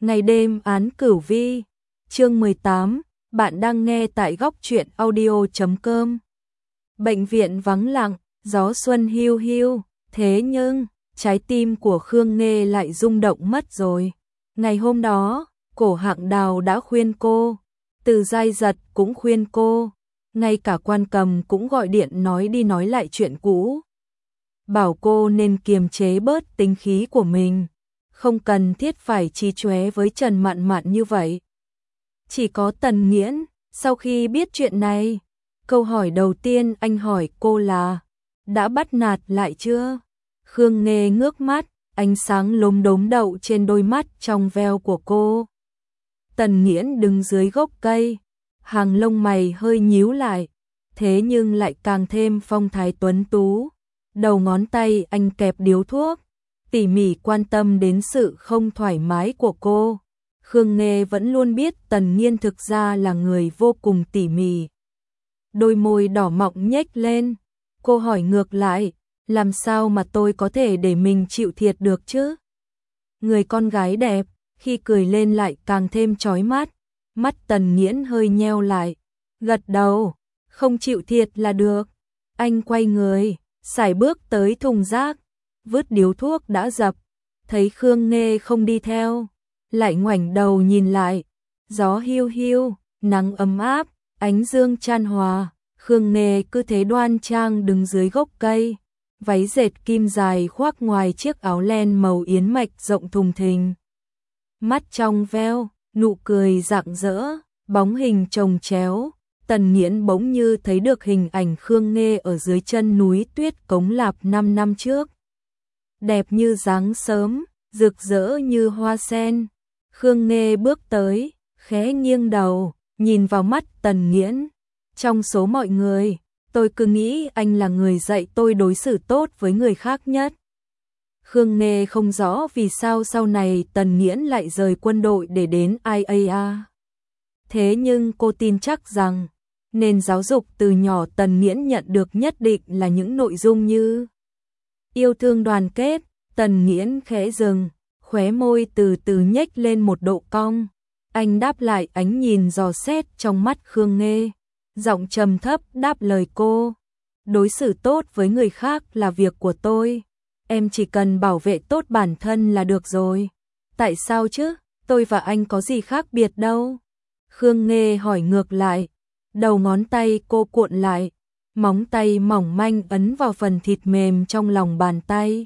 Ngày đêm án cửu vi, chương 18, bạn đang nghe tại góc truyện audio.com. Bệnh viện vắng lặng, gió xuân hiu hiu, thế nhưng, trái tim của Khương Nghê lại rung động mất rồi. Ngày hôm đó, Cổ Hạng Đào đã khuyên cô, Từ Giai Giật cũng khuyên cô, ngay cả Quan Cầm cũng gọi điện nói đi nói lại chuyện cũ. Bảo cô nên kiềm chế bớt tính khí của mình, không cần thiết phải chí chóe với Trần Mạn Mạn như vậy. Chỉ có Tần Nghiễn, sau khi biết chuyện này, câu hỏi đầu tiên anh hỏi cô là, đã bắt nạt lại chưa? Khương Nghê ngước mắt, ánh sáng lốm đốm đậu trên đôi mắt trong veo của cô. Tần Nghiễn đứng dưới gốc cây, hàng lông mày hơi nhíu lại, thế nhưng lại càng thêm phong thái tuấn tú. Đầu ngón tay anh kẹp điếu thuốc, tỉ mỉ quan tâm đến sự không thoải mái của cô. Khương Nghê vẫn luôn biết Tần Nghiên thực ra là người vô cùng tỉ mỉ. Đôi môi đỏ mọng nhếch lên, cô hỏi ngược lại, làm sao mà tôi có thể để mình chịu thiệt được chứ? Người con gái đẹp, khi cười lên lại càng thêm chói mắt. Mắt Tần Nghiễn hơi nheo lại, gật đầu, không chịu thiệt là được. Anh quay người, sải bước tới thùng rác, vứt điếu thuốc đã dập, thấy Khương Nghê không đi theo, lại ngoảnh đầu nhìn lại, gió hiu hiu, nắng ấm áp, ánh dương chan hòa, Khương Nghê cứ thế đoan trang đứng dưới gốc cây, váy dệt kim dài khoác ngoài chiếc áo len màu yến mạch rộng thùng thình. Mắt trong veo, nụ cười rạng rỡ, bóng hình chồng chéo. Tần Nghiễn bỗng như thấy được hình ảnh Khương Nghê ở dưới chân núi Tuyết Cống Lạp 5 năm trước. Đẹp như dáng sớm, rực rỡ như hoa sen. Khương Nghê bước tới, khẽ nghiêng đầu, nhìn vào mắt Tần Nghiễn. Trong số mọi người, tôi cứ nghĩ anh là người dạy tôi đối xử tốt với người khác nhất. Khương Nghê không rõ vì sao sau này Tần Nghiễn lại rời quân đội để đến IAA. Thế nhưng cô tin chắc rằng, nền giáo dục từ nhỏ Tần Nghiễn nhận được nhất định là những nội dung như yêu thương đoàn kết. Tần Nghiễn khẽ dừng, khóe môi từ từ nhếch lên một độ cong. Anh đáp lại ánh nhìn dò xét trong mắt Khương Nghê, giọng trầm thấp đáp lời cô. Đối xử tốt với người khác là việc của tôi, em chỉ cần bảo vệ tốt bản thân là được rồi. Tại sao chứ, tôi và anh có gì khác biệt đâu? Khương Nghê hỏi ngược lại. Đầu ngón tay cô cuộn lại, móng tay mỏng manh ấn vào phần thịt mềm trong lòng bàn tay.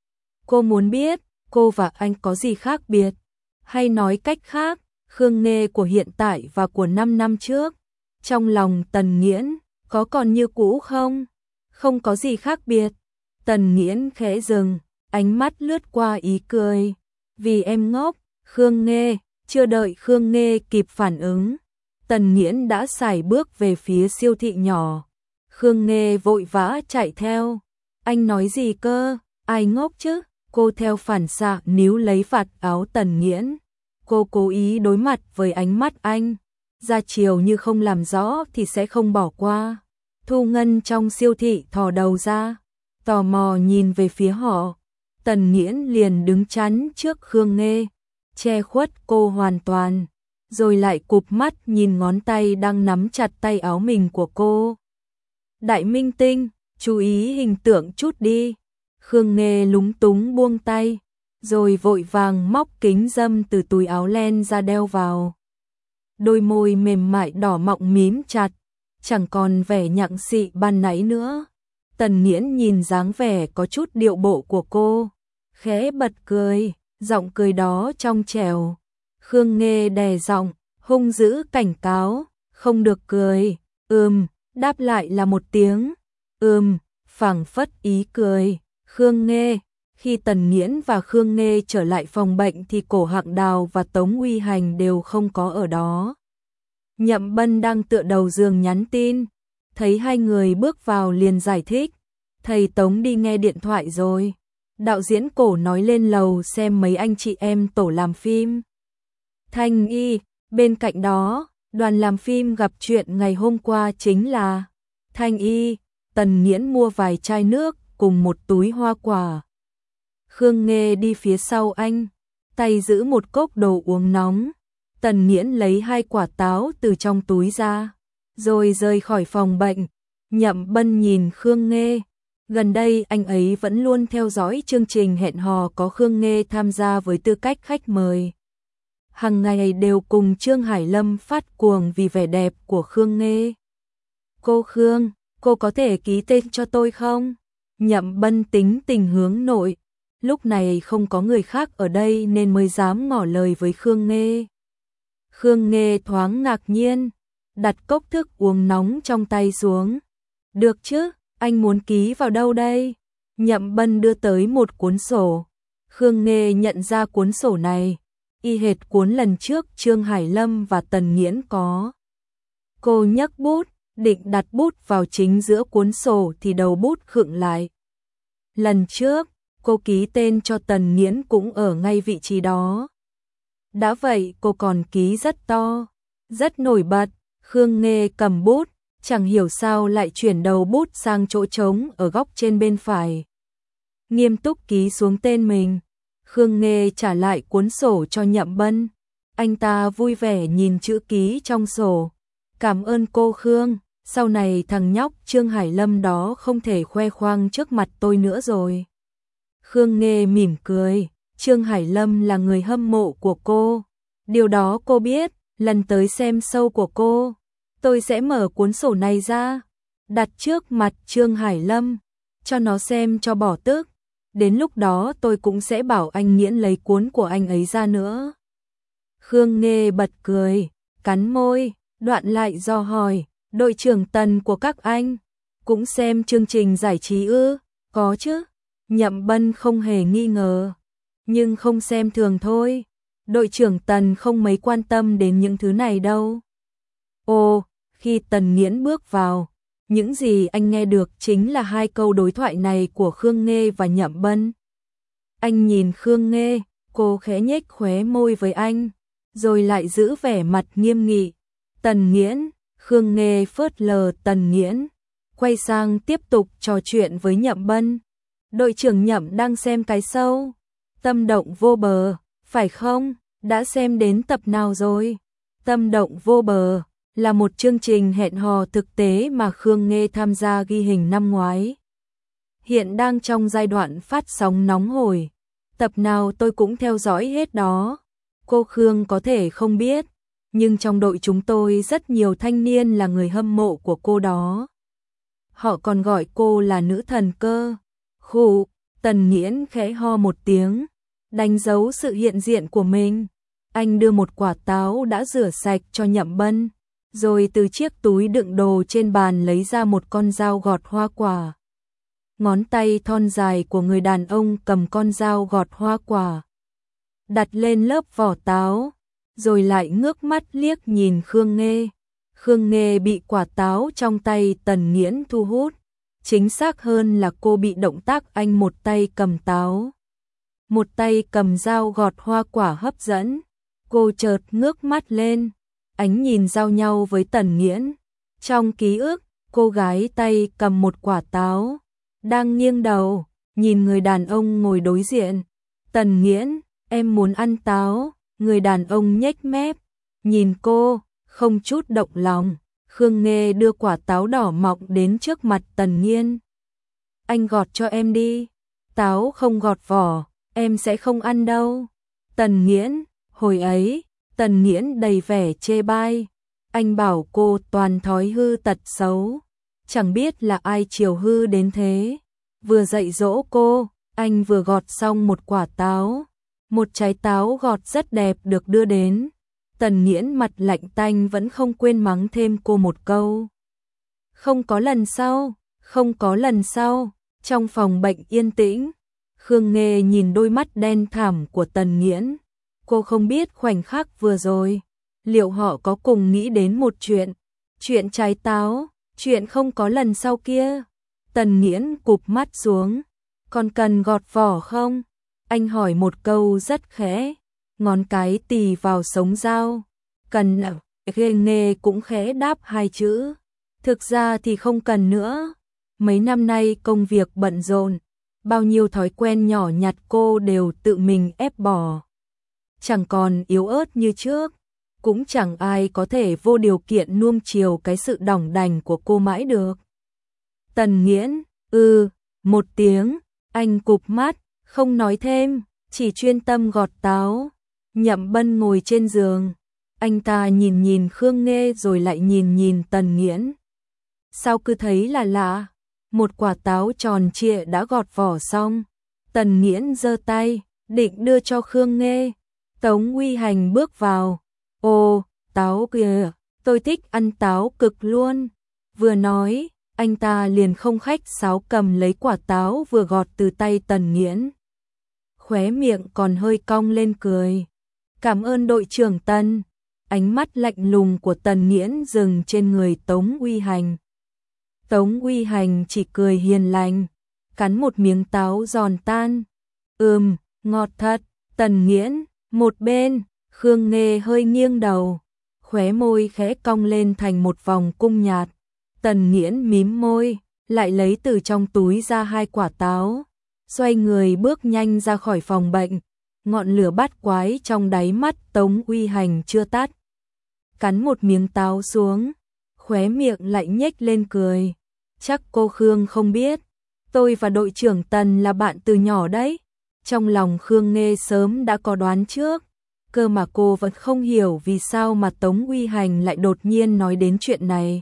Cô muốn biết, cô và anh có gì khác biệt? Hay nói cách khác, Khương Nghê của hiện tại và của 5 năm trước, trong lòng Tần Nghiễn, có còn như cũ không? Không có gì khác biệt. Tần Nghiễn khẽ dừng, ánh mắt lướt qua ý cười. Vì em ngốc, Khương Nghê, chưa đợi Khương Nghê kịp phản ứng. Tần Nghiễn đã sải bước về phía siêu thị nhỏ. Khương Nghê vội vã chạy theo. Anh nói gì cơ? Ai ngốc chứ? Cô theo phản xạ níu lấy vạt áo Tần Nghiễn. Cô cố ý đối mặt với ánh mắt anh. Ra chiều như không làm rõ thì sẽ không bỏ qua. Thu Ngân trong siêu thị thò đầu ra, tò mò nhìn về phía họ. Tần Nghiễn liền đứng chắn trước Khương Nghê, che khuất cô hoàn toàn. Rồi lại cụp mắt nhìn ngón tay đang nắm chặt tay áo mình của cô. Đại minh tinh, chú ý hình tượng chút đi. Khương Nghê lúng túng buông tay, rồi vội vàng móc kính râm từ túi áo len ra đeo vào. Đôi môi mềm mại đỏ mọng mím chặt, chẳng còn vẻ nhặng xị ban nãy nữa. Tần Nghiễn nhìn dáng vẻ có chút điệu bộ của cô, khẽ bật cười, giọng cười đó trong trẻo. Khương Nghê đè giọng, hung dữ cảnh cáo, không được cười. Đáp lại là một tiếng phảng phất ý cười. Khương Nghê. Khi Tần Nghiễn và Khương Nghê trở lại phòng bệnh thì Cổ Hạng Đào và Tống Uy Hành đều không có ở đó. Nhậm Bân đang tựa đầu giường nhắn tin, thấy hai người bước vào liền giải thích, thầy Tống đi nghe điện thoại rồi. Đạo diễn Cổ nói lên lầu xem mấy anh chị em tổ làm phim. Thanh Y, bên cạnh đó, đoàn làm phim gặp chuyện ngày hôm qua chính là Thanh Y. Tần Nghiễn mua vài chai nước cùng một túi hoa quả. Khương Nghê đi phía sau anh, tay giữ một cốc đồ uống nóng. Tần Nghiễn lấy 2 quả táo từ trong túi ra, rồi rời khỏi phòng bệnh. Nhậm Bân nhìn Khương Nghê. Gần đây anh ấy vẫn luôn theo dõi chương trình hẹn hò có Khương Nghê tham gia với tư cách khách mời. Hằng ngày đều cùng Trương Hải Lâm phát cuồng vì vẻ đẹp của Khương Nghê. Cô Khương, cô có thể ký tên cho tôi không? Nhậm Bân tính tình hướng nội. Lúc này không có người khác ở đây nên mới dám ngỏ lời với Khương Nghê. Khương Nghê thoáng ngạc nhiên, đặt cốc thức uống nóng trong tay xuống. Được chứ, anh muốn ký vào đâu đây? Nhậm Bân đưa tới một cuốn sổ. Khương Nghê nhận ra cuốn sổ này, y hệt cuốn lần trước Trương Hải Lâm và Tần Nghiễn có. Cô nhấc bút, định đặt bút vào chính giữa cuốn sổ thì đầu bút khựng lại. Lần trước, cô ký tên cho Tần Nghiễn cũng ở ngay vị trí đó. Đã vậy cô còn ký rất to, rất nổi bật. Khương Nghê cầm bút, chẳng hiểu sao lại chuyển đầu bút sang chỗ trống ở góc trên bên phải. Nghiêm túc ký xuống tên mình. Khương Nghê trả lại cuốn sổ cho Nhậm Bân. Anh ta vui vẻ nhìn chữ ký trong sổ. Cảm ơn cô Khương, sau này thằng nhóc Trương Hải Lâm đó không thể khoe khoang trước mặt tôi nữa rồi. Khương Nghê mỉm cười, Trương Hải Lâm là người hâm mộ của cô. Điều đó cô biết, lần tới xem show của cô, tôi sẽ mở cuốn sổ này ra, đặt trước mặt Trương Hải Lâm, cho nó xem cho bỏ tức. Đến lúc đó tôi cũng sẽ bảo anh Nghiễn lấy cuốn của anh ấy ra nữa. Khương Nghê bật cười, cắn môi, đoạn lại dò hỏi, đội trưởng Tần của các anh cũng xem chương trình giải trí ư? Có chứ. Nhậm Bân không hề nghi ngờ, nhưng không xem thường thôi. Đội trưởng Tần không mấy quan tâm đến những thứ này đâu. Ồ, khi Tần Nghiễn bước vào, những gì anh nghe được chính là 2 câu đối thoại này của Khương Nghê và Nhậm Bân. Anh nhìn Khương Nghê, cô khẽ nhếch khóe môi với anh, rồi lại giữ vẻ mặt nghiêm nghị. Tần Nghiễn, Khương Nghê phớt lờ Tần Nghiễn, quay sang tiếp tục trò chuyện với Nhậm Bân. Đội trưởng Nhậm đang xem cái show Tâm Động Vô Bờ, phải không? Đã xem đến tập nào rồi? Tâm Động Vô Bờ là một chương trình hẹn hò thực tế mà Khương Nghê tham gia ghi hình năm ngoái. Hiện đang trong giai đoạn phát sóng nóng hổi. Tập nào tôi cũng theo dõi hết đó. Cô Khương có thể không biết, nhưng trong đội chúng tôi rất nhiều thanh niên là người hâm mộ của cô đó. Họ còn gọi cô là nữ thần cơ. Khụ, Tần Nghiễn khẽ ho một tiếng, đánh dấu sự hiện diện của mình. Anh đưa một quả táo đã rửa sạch cho Nhậm Bân, rồi từ chiếc túi đựng đồ trên bàn lấy ra một con dao gọt hoa quả. Ngón tay thon dài của người đàn ông cầm con dao gọt hoa quả, đặt lên lớp vỏ táo, rồi lại ngước mắt liếc nhìn Khương Nghê. Khương Nghê bị quả táo trong tay Tần Nghiễn thu hút. Chính xác hơn là cô bị động tác anh một tay cầm táo, một tay cầm dao gọt hoa quả hấp dẫn. Cô chợt ngước mắt lên, ánh nhìn giao nhau với Tần Nghiễn. Trong ký ức, cô gái tay cầm một quả táo, đang nghiêng đầu, nhìn người đàn ông ngồi đối diện. Tần Nghiễn, em muốn ăn táo. Người đàn ông nhếch mép, nhìn cô, không chút động lòng. Khương Nghê đưa quả táo đỏ mọng đến trước mặt Tần Nghiễn. Anh gọt cho em đi. Táo không gọt vỏ, em sẽ không ăn đâu. Tần Nghiễn, hồi ấy, Tần Nghiễn đầy vẻ chê bai. Anh bảo cô toàn thói hư tật xấu. Chẳng biết là ai chiều hư đến thế. Vừa dạy dỗ cô, anh vừa gọt xong một quả táo. Một trái táo gọt rất đẹp được đưa đến. Tần Nghiễn mặt lạnh tanh vẫn không quên mắng thêm cô một câu. Không có lần sau, không có lần sau. Trong phòng bệnh yên tĩnh, Khương Nghê nhìn đôi mắt đen thẳm của Tần Nghiễn. Cô không biết khoảnh khắc vừa rồi, liệu họ có cùng nghĩ đến một chuyện. Chuyện trái táo, chuyện không có lần sau kia. Tần Nghiễn cụp mắt xuống. Còn cần gọt vỏ không? Anh hỏi một câu rất khẽ, ngón cái tì vào sống dao. Cần ạ. Khương Nghê cũng khẽ đáp 2 chữ. Thực ra thì không cần nữa. Mấy năm nay công việc bận rộn, bao nhiêu thói quen nhỏ nhặt cô đều tự mình ép bỏ. chẳng còn yếu ớt như trước, cũng chẳng ai có thể vô điều kiện nuông chiều cái sự đỏng đành của cô mãi được. Tần Nghiễn, một tiếng, anh cụp mắt, không nói thêm, chỉ chuyên tâm gọt táo. Nhậm Bân ngồi trên giường, anh ta nhìn nhìn Khương Nghê rồi lại nhìn nhìn Tần Nghiễn. Sao cứ thấy là lạ, một quả táo tròn trịa đã gọt vỏ xong. Tần Nghiễn giơ tay, định đưa cho Khương Nghê. Tống Uy Hành bước vào. Ồ, táo kìa, tôi thích ăn táo cực luôn. Vừa nói, anh ta liền không khách sáo cầm lấy quả táo vừa gọt từ tay Tần Nghiễn. Khóe miệng còn hơi cong lên cười. Cảm ơn đội trưởng Tần. Ánh mắt lạnh lùng của Tần Nghiễn dừng trên người Tống Uy Hành. Tống Uy Hành chỉ cười hiền lành, cắn một miếng táo giòn tan. Ngọt thật. Tần Nghiễn, một bên, Khương Nghê hơi nghiêng đầu, khóe môi khẽ cong lên thành một vòng cung nhạt. Tần Nghiễn mím môi, lại lấy từ trong túi ra 2 quả táo, xoay người bước nhanh ra khỏi phòng bệnh. Ngọn lửa bát quái trong đáy mắt Tống Uy Hành chưa tắt. Cắn một miếng táo xuống, khóe miệng lại nhếch lên cười. Chắc cô Khương không biết, tôi và đội trưởng Tần là bạn từ nhỏ đấy. Trong lòng Khương Nghê sớm đã có đoán trước, cơ mà cô vẫn không hiểu vì sao mà Tống Uy Hành lại đột nhiên nói đến chuyện này.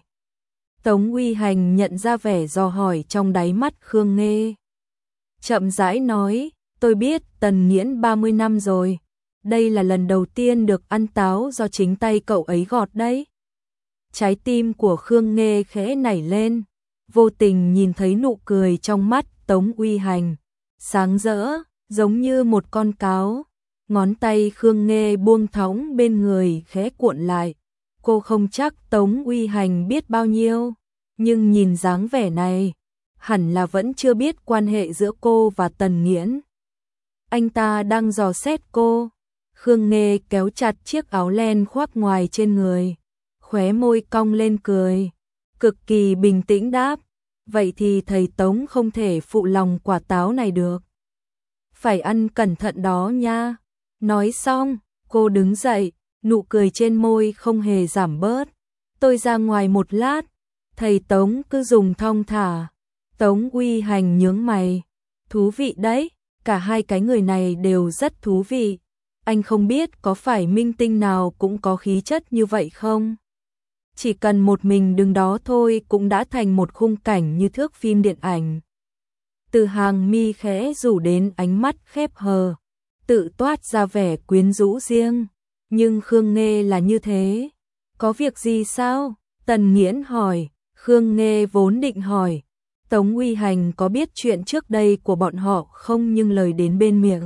Tống Uy Hành nhận ra vẻ dò hỏi trong đáy mắt Khương Nghê. Chậm rãi nói, tôi biết Tần Nghiễn 30 năm rồi, đây là lần đầu tiên được ăn táo do chính tay cậu ấy gọt đấy. Trái tim của Khương Nghê khẽ nảy lên, vô tình nhìn thấy nụ cười trong mắt Tống Uy Hành, sáng rỡ, giống như một con cáo. Ngón tay Khương Nghê buông thõng bên người khẽ cuộn lại. Cô không chắc Tống Uy Hành biết bao nhiêu, nhưng nhìn dáng vẻ này, hẳn là vẫn chưa biết quan hệ giữa cô và Tần Nghiễn. Anh ta đang dò xét cô. Khương Nghê kéo chặt chiếc áo len khoác ngoài trên người, khóe môi cong lên cười, cực kỳ bình tĩnh đáp, vậy thì thầy Tống không thể phụ lòng quả táo này được. Phải ăn cẩn thận đó nha. Nói xong, cô đứng dậy, nụ cười trên môi không hề giảm bớt. Tôi ra ngoài một lát, thầy Tống cứ dùng thong thả. Tống Uy Hành nhướng mày. Thú vị đấy, cả hai cái người này đều rất thú vị. Anh không biết có phải minh tinh nào cũng có khí chất như vậy không? Chỉ cần một mình đứng đó thôi cũng đã thành một khung cảnh như thước phim điện ảnh. Từ hàng mi khẽ rủ đến ánh mắt khép hờ, tự toát ra vẻ quyến rũ riêng. Nhưng Khương Nghê là như thế. Có việc gì sao? Tần Nghiễn hỏi. Khương Nghê vốn định hỏi Tống Uy Hành có biết chuyện trước đây của bọn họ không, nhưng lời đến bên miệng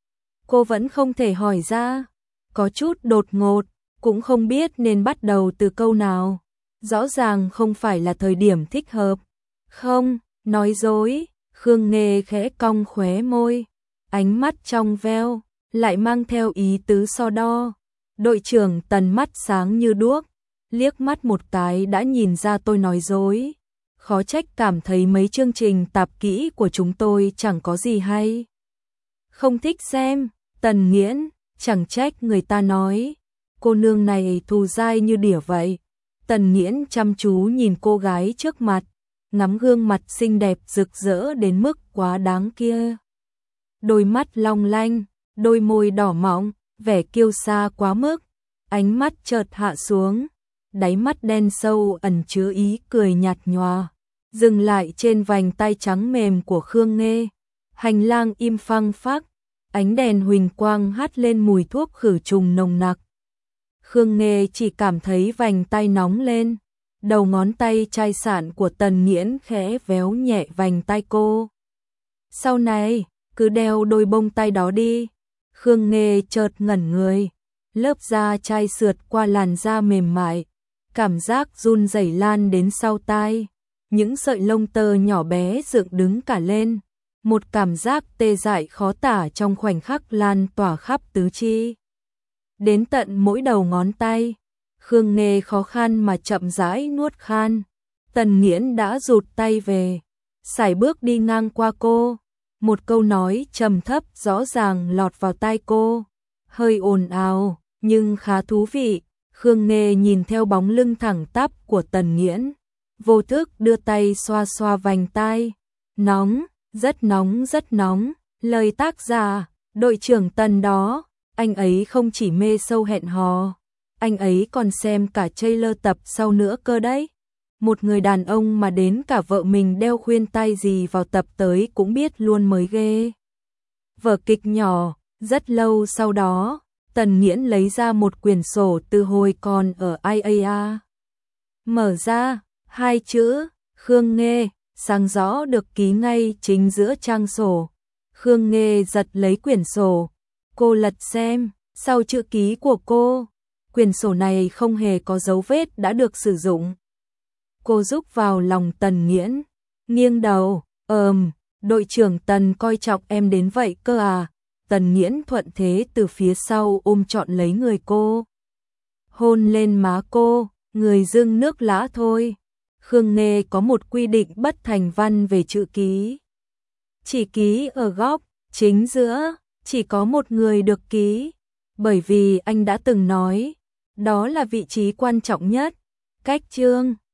cô vẫn không thể hỏi ra. Có chút đột ngột, cũng không biết nên bắt đầu từ câu nào. Rõ ràng không phải là thời điểm thích hợp. Không, nói dối. Khương Nghê khẽ cong khóe môi, ánh mắt trong veo, lại mang theo ý tứ so đo. Đội trưởng Tần mắt sáng như đuốc, liếc mắt một cái đã nhìn ra tôi nói dối. Khó trách cảm thấy mấy chương trình tạp kỹ của chúng tôi chẳng có gì hay. Không thích xem. Tần Nghiễn, chẳng trách người ta nói cô nương này thù dai như đỉa vậy. Tần Nghiễn chăm chú nhìn cô gái trước mặt, ngắm gương mặt xinh đẹp rực rỡ đến mức quá đáng kia. Đôi mắt long lanh, đôi môi đỏ mọng, vẻ kiêu sa quá mức. Ánh mắt chợt hạ xuống, đáy mắt đen sâu ẩn chứa ý cười nhạt nhòa, dừng lại trên vành tay trắng mềm của Khương Nghê. Hành lang im phăng phắc, ánh đèn huỳnh quang hắt lên mùi thuốc khử trùng nồng nặc. Khương Nghê chỉ cảm thấy vành tay nóng lên, đầu ngón tay chai sạn của Tần Nghiễn khẽ véo nhẹ vành tay cô. Sau này, cứ đeo đôi bông tai đó đi. Khương Nghê chợt ngẩn người, lớp da chai sượt qua làn da mềm mại, cảm giác run rẩy lan đến sau tai. Những sợi lông tơ nhỏ bé dựng đứng cả lên, một cảm giác tê dại khó tả trong khoảnh khắc lan tỏa khắp tứ chi. Đến tận mỗi đầu ngón tay, Khương Nghê khó khăn mà chậm rãi nuốt khan. Tần Nghiễn đã rụt tay về, sải bước đi ngang qua cô. Một câu nói trầm thấp rõ ràng lọt vào tai cô. hơi ồn ào, nhưng khá thú vị. Khương Nghê nhìn theo bóng lưng thẳng tắp của Tần Nghiễn, vô thức đưa tay xoa xoa vành tai. Nóng, rất nóng, lời tác giả, đội trưởng Tần đó, anh ấy không chỉ mê sâu hẹn hò, anh ấy còn xem cả trailer tập sau nữa cơ đấy. Một người đàn ông mà đến cả vợ mình đeo khuyên tai gì vào tập tới cũng biết luôn mới ghê. Vở kịch nhỏ, rất lâu sau đó, Tần Nghiễn lấy ra một quyển sổ từ hồi còn ở IAA. Mở ra, hai chữ, Khương Nghê, sáng rõ được ký ngay chính giữa trang sổ. Khương Nghê giật lấy quyển sổ, cô lật xem, sau chữ ký của cô, quyển sổ này không hề có dấu vết đã được sử dụng. Cô rúc vào lòng Tần Nghiễn, nghiêng đầu, đội trưởng Tần coi trọng em đến vậy cơ à. Tần Nghiễn thuận thế từ phía sau ôm trọn lấy người cô, hôn lên má cô, người dưng nước lã thôi. Khương Nghê có một quy định bất thành văn về chữ ký. Chỉ ký ở góc chính giữa, chỉ có một người được ký, bởi vì anh đã từng nói, đó là vị trí quan trọng nhất. Cách chương